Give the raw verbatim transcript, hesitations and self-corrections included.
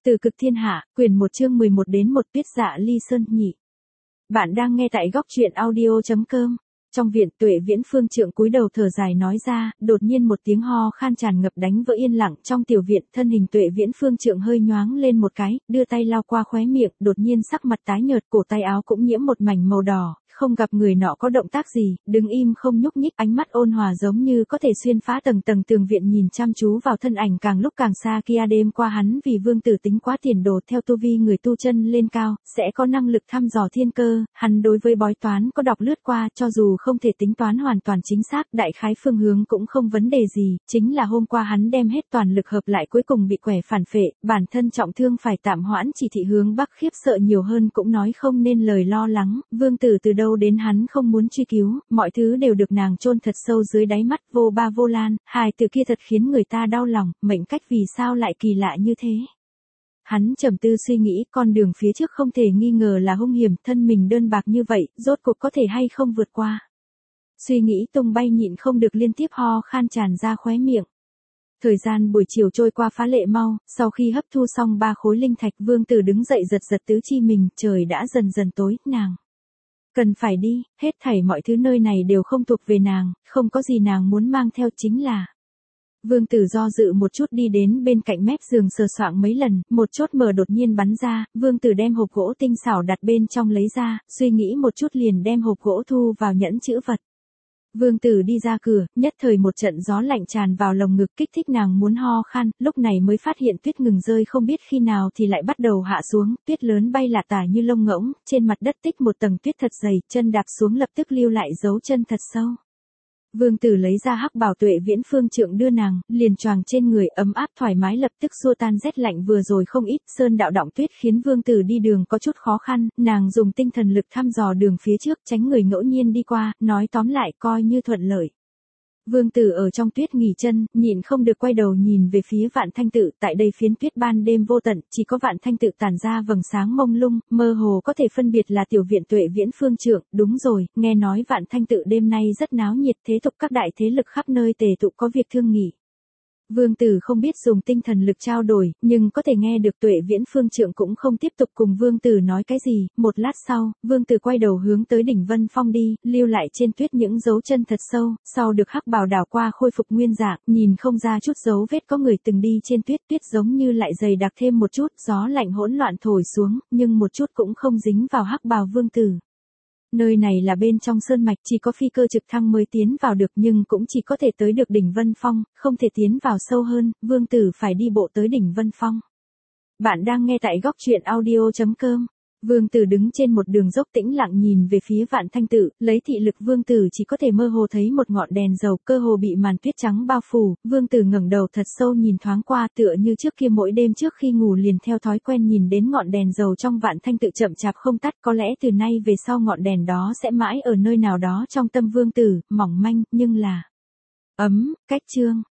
Từ cực thiên hạ, quyển một chương mười một đến một Tuyết Dạ Ly Sơn nhị. Bạn đang nghe tại góc truyện audio chấm com. Trong viện, Tuệ Viễn Phương trượng cúi đầu thở dài nói ra, đột nhiên một tiếng ho khan tràn ngập đánh vỡ yên lặng trong tiểu viện, thân hình Tuệ Viễn Phương trượng hơi nhoáng lên một cái, đưa tay lao qua khóe miệng, đột nhiên sắc mặt tái nhợt, cổ tay áo cũng nhiễm một mảnh màu đỏ, không gặp người nọ có động tác gì, đứng im không nhúc nhích, ánh mắt ôn hòa giống như có thể xuyên phá tầng tầng tường viện nhìn chăm chú vào thân ảnh càng lúc càng xa kia. Đêm qua hắn vì vương tử tính quá tiền đồ, theo tu vi người tu chân lên cao, sẽ có năng lực thăm dò thiên cơ, hắn đối với bói toán có đọc lướt qua, cho dù không thể tính toán hoàn toàn chính xác, đại khái phương hướng cũng không vấn đề gì, chính là hôm qua hắn đem hết toàn lực hợp lại cuối cùng bị quẻ phản phệ, bản thân trọng thương phải tạm hoãn chỉ thị hướng bắc, khiếp sợ nhiều hơn cũng nói không nên lời lo lắng, vương tử từ đâu đến hắn không muốn truy cứu, mọi thứ đều được nàng chôn thật sâu dưới đáy mắt. Vô Ba Vô Lan, hài từ kia thật khiến người ta đau lòng, mệnh cách vì sao lại kỳ lạ như thế. Hắn trầm tư suy nghĩ, con đường phía trước không thể nghi ngờ là hung hiểm, thân mình đơn bạc như vậy, rốt cuộc có thể hay không vượt qua. Suy nghĩ tung bay nhịn không được liên tiếp ho khan tràn ra khóe miệng. Thời gian buổi chiều trôi qua phá lệ mau, sau khi hấp thu xong ba khối linh thạch, vương tử đứng dậy giật giật tứ chi mình, trời đã dần dần tối, nàng cần phải đi, hết thảy mọi thứ nơi này đều không thuộc về nàng, không có gì nàng muốn mang theo, chính là. Vương tử do dự một chút đi đến bên cạnh mép giường sờ soạng mấy lần, một chốt mở đột nhiên bắn ra, vương tử đem hộp gỗ tinh xảo đặt bên trong lấy ra, suy nghĩ một chút liền đem hộp gỗ thu vào nhẫn chữ vật. Vương tử đi ra cửa, nhất thời một trận gió lạnh tràn vào lồng ngực kích thích nàng muốn ho khan, lúc này mới phát hiện tuyết ngừng rơi không biết khi nào thì lại bắt đầu hạ xuống, tuyết lớn bay lả tả như lông ngỗng, trên mặt đất tích một tầng tuyết thật dày, chân đạp xuống lập tức lưu lại dấu chân thật sâu. Vương tử lấy ra hắc bào Tuệ Viễn Phương trượng đưa nàng, liền choàng trên người, ấm áp thoải mái lập tức xua tan rét lạnh vừa rồi không ít, sơn đạo đọng tuyết khiến vương tử đi đường có chút khó khăn, nàng dùng tinh thần lực thăm dò đường phía trước, tránh người ngẫu nhiên đi qua, nói tóm lại coi như thuận lợi. Vương tử ở trong tuyết nghỉ chân, nhịn không được quay đầu nhìn về phía Vạn Thanh Tự, tại đây phiến tuyết ban đêm vô tận, chỉ có Vạn Thanh Tự tản ra vầng sáng mông lung, mơ hồ có thể phân biệt là tiểu viện Tuệ Viễn Phương trượng, đúng rồi, nghe nói Vạn Thanh Tự đêm nay rất náo nhiệt, thế tục các đại thế lực khắp nơi tề tụ có việc thương nghị. Vương tử không biết dùng tinh thần lực trao đổi, nhưng có thể nghe được Tuệ Viễn Phương trượng cũng không tiếp tục cùng vương tử nói cái gì, một lát sau, vương tử quay đầu hướng tới đỉnh Vân Phong đi, lưu lại trên tuyết những dấu chân thật sâu, sau được hắc bào đảo qua khôi phục nguyên dạng, nhìn không ra chút dấu vết có người từng đi trên tuyết, tuyết giống như lại dày đặc thêm một chút, gió lạnh hỗn loạn thổi xuống, nhưng một chút cũng không dính vào hắc bào vương tử. Nơi này là bên trong sơn mạch, chỉ có phi cơ trực thăng mới tiến vào được, nhưng cũng chỉ có thể tới được đỉnh Vân Phong, không thể tiến vào sâu hơn, vương tử phải đi bộ tới đỉnh Vân Phong. Bạn đang nghe tại góc truyện audio chấm com. Vương tử đứng trên một đường dốc tĩnh lặng nhìn về phía Vạn Thanh Tự, lấy thị lực vương tử chỉ có thể mơ hồ thấy một ngọn đèn dầu, cơ hồ bị màn tuyết trắng bao phủ, vương tử ngẩng đầu thật sâu nhìn thoáng qua, tựa như trước kia mỗi đêm trước khi ngủ liền theo thói quen nhìn đến ngọn đèn dầu trong Vạn Thanh Tự chậm chạp không tắt, có lẽ từ nay về sau ngọn đèn đó sẽ mãi ở nơi nào đó trong tâm vương tử, mỏng manh, nhưng là ấm, cách chương.